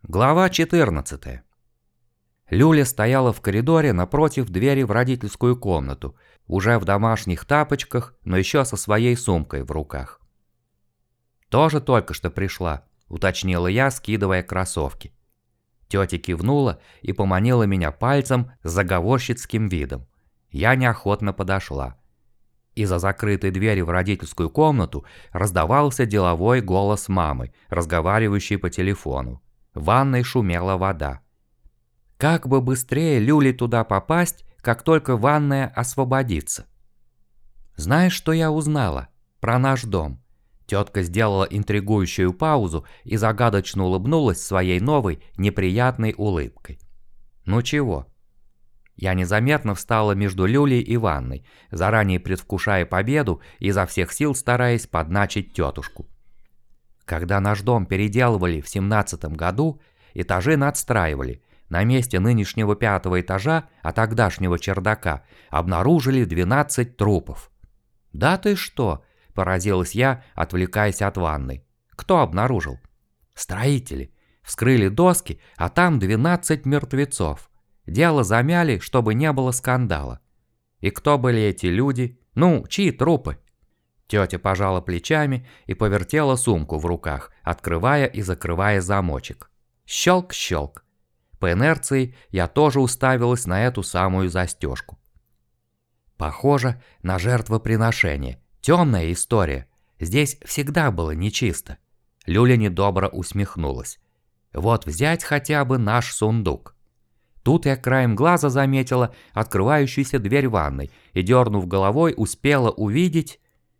Глава 14. Люля стояла в коридоре напротив двери в родительскую комнату, уже в домашних тапочках, но еще со своей сумкой в руках. «Тоже только что пришла», — уточнила я, скидывая кроссовки. Тетя кивнула и поманила меня пальцем с заговорщицким видом. Я неохотно подошла. Из-за закрытой двери в родительскую комнату раздавался деловой голос мамы, разговаривающей по телефону. В ванной шумела вода. Как бы быстрее Люле туда попасть, как только ванная освободится? Знаешь, что я узнала? Про наш дом. Тетка сделала интригующую паузу и загадочно улыбнулась своей новой, неприятной улыбкой. Ну чего? Я незаметно встала между Люлей и ванной, заранее предвкушая победу и изо всех сил стараясь подначить тетушку. Когда наш дом переделывали в 17-м году, этажи надстраивали. На месте нынешнего 5-го этажа, а тогдашнего чердака, обнаружили 12 трупов. «Да ты что?» – поразилась я, отвлекаясь от ванной. «Кто обнаружил?» «Строители. Вскрыли доски, а там 12 мертвецов. Дело замяли, чтобы не было скандала. И кто были эти люди? Ну, чьи трупы?» Тетя пожала плечами и повертела сумку в руках, открывая и закрывая замочек. Щелк-щелк. По инерции я тоже уставилась на эту самую застежку. Похоже на жертвоприношение. Темная история. Здесь всегда было нечисто. Люля недобро усмехнулась. Вот взять хотя бы наш сундук. Тут я краем глаза заметила открывающуюся дверь ванной и, дернув головой, успела увидеть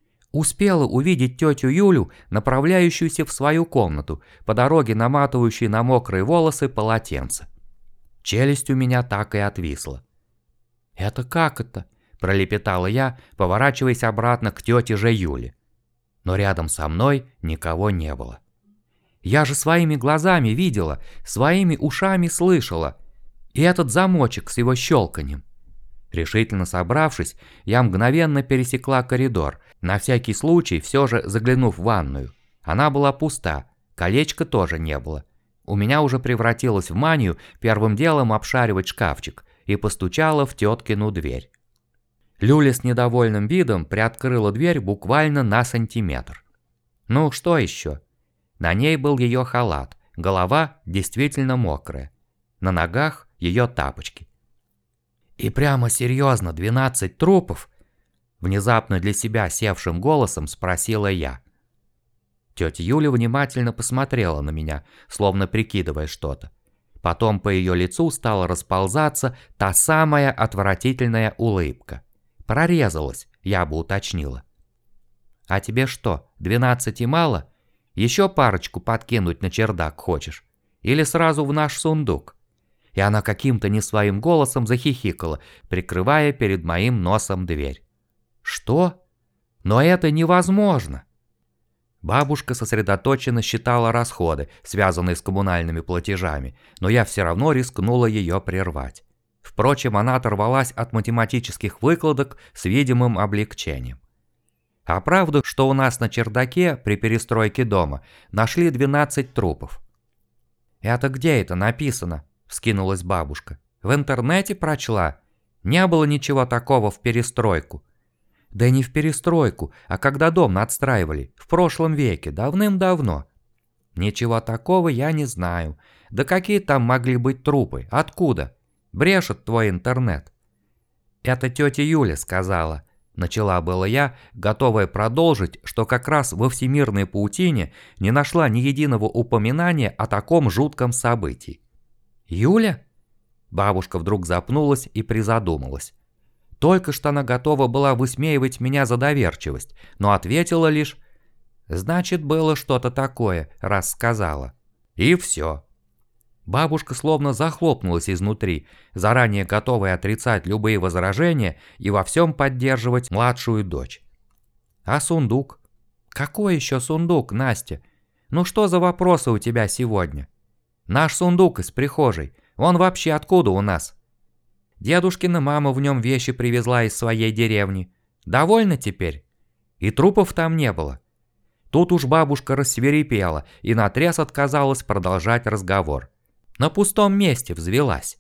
тетю Юлю, направляющуюся в свою комнату, по дороге наматывающей на мокрые волосы полотенце. Челюсть у меня так и отвисла. «Это как это?» – пролепетала я, поворачиваясь обратно к тете же Юле. Но рядом со мной никого не было. Я же своими глазами видела, своими ушами слышала. И этот замочек с его щелканьем. Решительно собравшись, я мгновенно пересекла коридор, на всякий случай все же заглянув в ванную. Она была пуста, колечка тоже не было. У меня уже превратилось в манию первым делом обшаривать шкафчик и постучала в теткину дверь. Люля с недовольным видом приоткрыла дверь буквально на сантиметр. Ну что еще? На ней был ее халат, голова действительно мокрая. На ногах ее тапочки. «И прямо серьезно 12 трупов?» Внезапно для себя севшим голосом спросила я. Тетя Юля внимательно посмотрела на меня, словно прикидывая что-то. Потом по ее лицу стала расползаться та самая отвратительная улыбка. Прорезалась, я бы уточнила. «А тебе что, 12 и мало? Еще парочку подкинуть на чердак хочешь? Или сразу в наш сундук?» И она каким-то не своим голосом захихикала, прикрывая перед моим носом дверь. «Что? Но это невозможно!» Бабушка сосредоточенно считала расходы, связанные с коммунальными платежами, но я все равно рискнула ее прервать. Впрочем, она оторвалась от математических выкладок с видимым облегчением. А правда, что у нас на чердаке при перестройке дома нашли 12 трупов. «Это где это написано?» – вскинулась бабушка. «В интернете прочла? Не было ничего такого в перестройку». «Да не в перестройку, а когда дом надстраивали, в прошлом веке, давным-давно». «Ничего такого я не знаю. Да какие там могли быть трупы? Откуда? Брешет твой интернет». «Это тетя Юля сказала». Начала было я, готовая продолжить, что как раз во всемирной паутине не нашла ни единого упоминания о таком жутком событии. «Юля?» Бабушка вдруг запнулась и призадумалась. Только что она готова была высмеивать меня за доверчивость, но ответила лишь: «Значит, было что-то такое, раз сказала». И все. Бабушка словно захлопнулась изнутри, заранее готовая отрицать любые возражения и во всем поддерживать младшую дочь. «А сундук?» «Какой еще сундук, Настя? Ну что за вопросы у тебя сегодня?» «Наш сундук из прихожей. Он вообще откуда у нас?» «Дедушкина мама в нем вещи привезла из своей деревни. Довольна теперь? И трупов там не было». Тут уж бабушка рассвирепела и наотрез отказалась продолжать разговор. На пустом месте взвелась.